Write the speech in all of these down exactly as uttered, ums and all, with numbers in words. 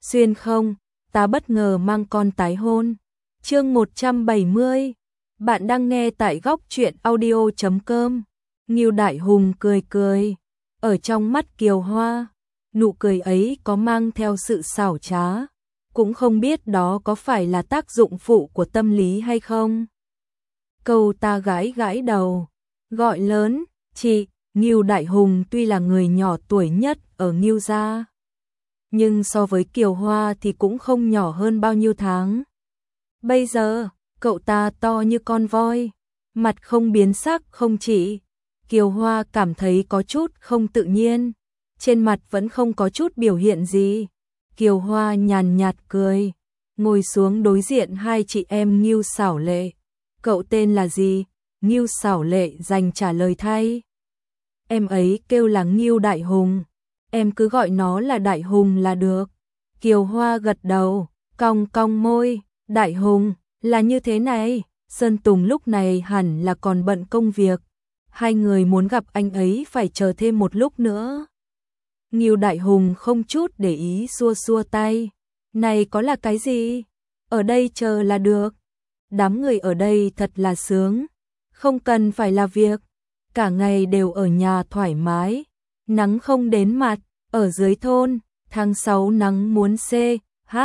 xuyên không, ta bất ngờ mang con tái hôn. Chương một trăm bảy mươi. Bạn đang nghe tại góc truyện audio chấm com. Ngưu Đại Hùng cười cười, ở trong mắt Kiều Hoa, nụ cười ấy có mang theo sự xảo trá, cũng không biết đó có phải là tác dụng phụ của tâm lý hay không. Câu ta gãi gãi đầu, gọi lớn, chị. Ngưu Đại Hùng tuy là người nhỏ tuổi nhất ở Ngưu gia, nhưng so với Kiều Hoa thì cũng không nhỏ hơn bao nhiêu tháng. Bây giờ, cậu ta to như con voi, mặt không biến sắc không chỉ. Kiều Hoa cảm thấy có chút không tự nhiên, trên mặt vẫn không có chút biểu hiện gì. Kiều Hoa nhàn nhạt cười, ngồi xuống đối diện hai chị em Ngưu Xảo Lệ. Cậu tên là gì? Ngưu Xảo Lệ dành trả lời thay. Em ấy kêu là Ngưu Đại Hùng, em cứ gọi nó là Đại Hùng là được. Kiều Hoa gật đầu, cong cong môi, Đại Hùng, là như thế này, Sơn Tùng lúc này hẳn là còn bận công việc. Hai người muốn gặp anh ấy phải chờ thêm một lúc nữa. Ngưu Đại Hùng không chút để ý xua xua tay. Này có là cái gì? Ở đây chờ là được. Đám người ở đây thật là sướng, không cần phải là việc. Cả ngày đều ở nhà thoải mái, nắng không đến mặt. Ở dưới thôn, tháng sáu nắng muốn C, H,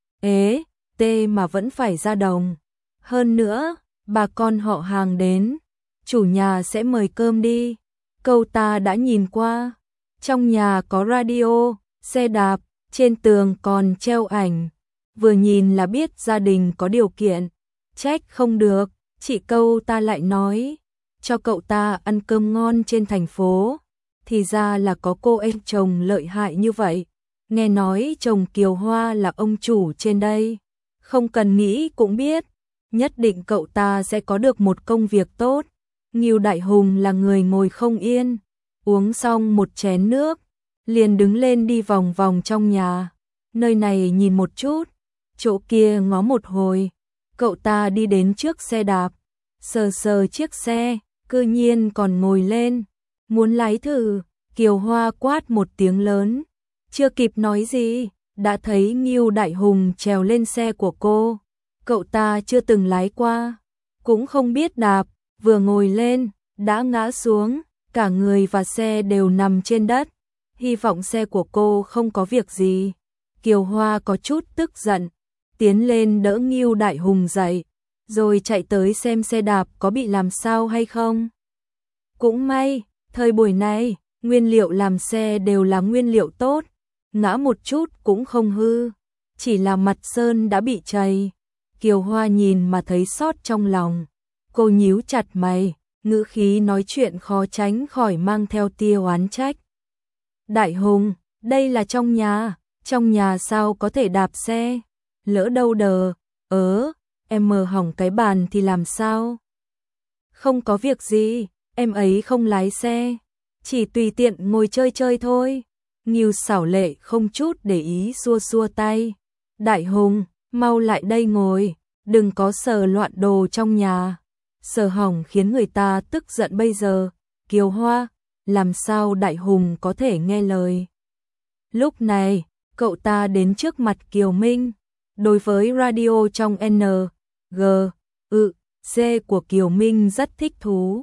ế, T mà vẫn phải ra đồng. Hơn nữa, bà con họ hàng đến, chủ nhà sẽ mời cơm đi. Câu ta đã nhìn qua, trong nhà có radio, xe đạp, trên tường còn treo ảnh. Vừa nhìn là biết gia đình có điều kiện. Trách không được, chị câu ta lại nói, cho cậu ta ăn cơm ngon trên thành phố. Thì ra là có cô em chồng lợi hại như vậy. Nghe nói chồng Kiều Hoa là ông chủ trên đây. Không cần nghĩ cũng biết, nhất định cậu ta sẽ có được một công việc tốt. Ngưu Đại Hùng là người ngồi không yên, uống xong một chén nước, liền đứng lên đi vòng vòng trong nhà. Nơi này nhìn một chút, chỗ kia ngó một hồi. Cậu ta đi đến trước xe đạp, sờ sờ chiếc xe, cư nhiên còn ngồi lên. Muốn lái thử, Kiều Hoa quát một tiếng lớn. Chưa kịp nói gì, đã thấy Ngưu Đại Hùng trèo lên xe của cô. Cậu ta chưa từng lái qua, cũng không biết đạp, vừa ngồi lên, đã ngã xuống, cả người và xe đều nằm trên đất. Hy vọng xe của cô không có việc gì. Kiều Hoa có chút tức giận, tiến lên đỡ Ngưu Đại Hùng dậy, rồi chạy tới xem xe đạp có bị làm sao hay không. Cũng may, thời buổi này, nguyên liệu làm xe đều là nguyên liệu tốt, ngã một chút cũng không hư, chỉ là mặt sơn đã bị trầy. Kiều Hoa nhìn mà thấy xót trong lòng, cô nhíu chặt mày, ngữ khí nói chuyện khó tránh khỏi mang theo tia oán trách. Đại Hùng, đây là trong nhà, trong nhà sao có thể đạp xe, lỡ đâu đờ, ớ, em mờ hỏng cái bàn thì làm sao? Không có việc gì, em ấy không lái xe, chỉ tùy tiện ngồi chơi chơi thôi. Ngưu Xảo Lệ không chút để ý xua xua tay. Đại Hùng, mau lại đây ngồi, đừng có sờ loạn đồ trong nhà. Sờ hỏng khiến người ta tức giận bây giờ. Kiều Hoa, làm sao Đại Hùng có thể nghe lời? Lúc này, cậu ta đến trước mặt Kiều Minh. Đối với radio trong N, G, ư, C của Kiều Minh rất thích thú.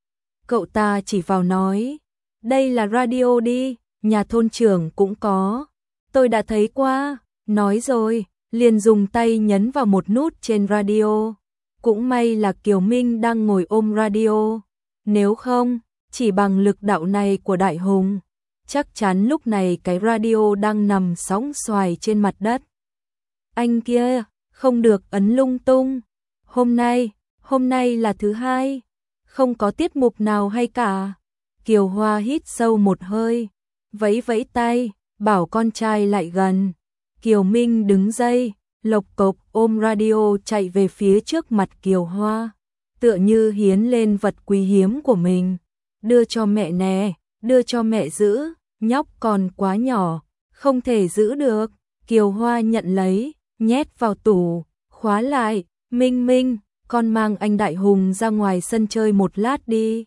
Cậu ta chỉ vào nói, đây là radio đi, nhà thôn trưởng cũng có. Tôi đã thấy qua, nói rồi, liền dùng tay nhấn vào một nút trên radio. Cũng may là Kiều Minh đang ngồi ôm radio. Nếu không, chỉ bằng lực đạo này của Đại Hùng, chắc chắn lúc này cái radio đang nằm sóng xoài trên mặt đất. Anh kia, không được ấn lung tung. Hôm nay, hôm nay là thứ hai, không có tiết mục nào hay cả. Kiều Hoa hít sâu một hơi, vẫy vẫy tay, bảo con trai lại gần. Kiều Minh đứng dậy, lộc cộc ôm radio chạy về phía trước mặt Kiều Hoa, tựa như hiến lên vật quý hiếm của mình. Đưa cho mẹ nè, đưa cho mẹ giữ, nhóc còn quá nhỏ, không thể giữ được. Kiều Hoa nhận lấy, nhét vào tủ, khóa lại. Minh Minh, con mang anh Đại Hùng ra ngoài sân chơi một lát đi.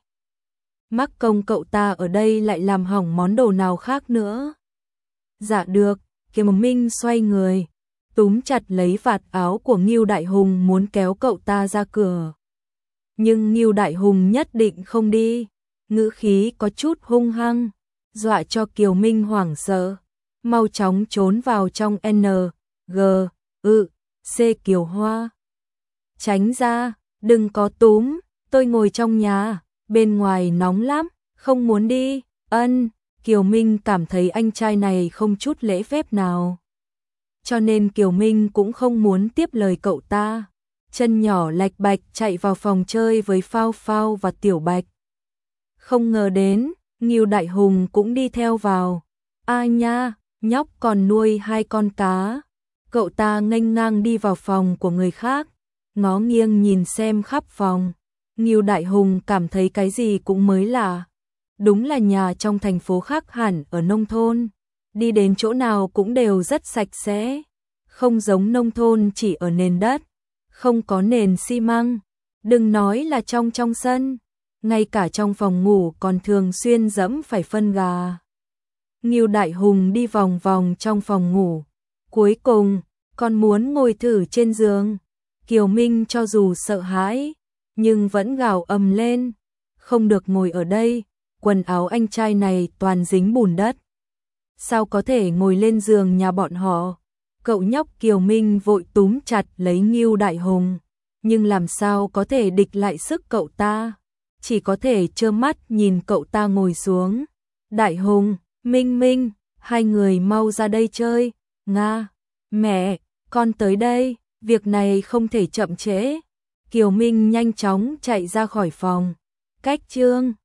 Mắc công cậu ta ở đây lại làm hỏng món đồ nào khác nữa. Dạ được, Kiều Minh xoay người, túm chặt lấy vạt áo của Ngưu Đại Hùng muốn kéo cậu ta ra cửa. Nhưng Ngưu Đại Hùng nhất định không đi, ngữ khí có chút hung hăng, dọa cho Kiều Minh hoảng sợ, mau chóng trốn vào trong N, G, ư, C Kiều Hoa. Tránh ra, đừng có túm, tôi ngồi trong nhà, bên ngoài nóng lắm, không muốn đi. Ân, Kiều Minh cảm thấy anh trai này không chút lễ phép nào. Cho nên Kiều Minh cũng không muốn tiếp lời cậu ta. Chân nhỏ lạch bạch chạy vào phòng chơi với Phao Phao và Tiểu Bạch. Không ngờ đến, Ngưu Đại Hùng cũng đi theo vào. A nha, nhóc còn nuôi hai con cá. Cậu ta nghênh ngang đi vào phòng của người khác, ngó nghiêng nhìn xem khắp phòng. Ngưu Đại Hùng cảm thấy cái gì cũng mới lạ. Đúng là nhà trong thành phố khác hẳn ở nông thôn. Đi đến chỗ nào cũng đều rất sạch sẽ. Không giống nông thôn chỉ ở nền đất, không có nền xi măng. Đừng nói là trong trong sân, ngay cả trong phòng ngủ còn thường xuyên dẫm phải phân gà. Ngưu Đại Hùng đi vòng vòng trong phòng ngủ, cuối cùng còn muốn ngồi thử trên giường. Kiều Minh cho dù sợ hãi, nhưng vẫn gào ầm lên, không được ngồi ở đây, quần áo anh trai này toàn dính bùn đất. Sao có thể ngồi lên giường nhà bọn họ? Cậu nhóc Kiều Minh vội túm chặt lấy Ngưu Đại Hùng, nhưng làm sao có thể địch lại sức cậu ta, chỉ có thể trơ mắt nhìn cậu ta ngồi xuống. Đại Hùng, Minh Minh, hai người mau ra đây chơi. Nga, mẹ, con tới đây, việc này không thể chậm trễ. Kiều Minh nhanh chóng chạy ra khỏi phòng. Cách chương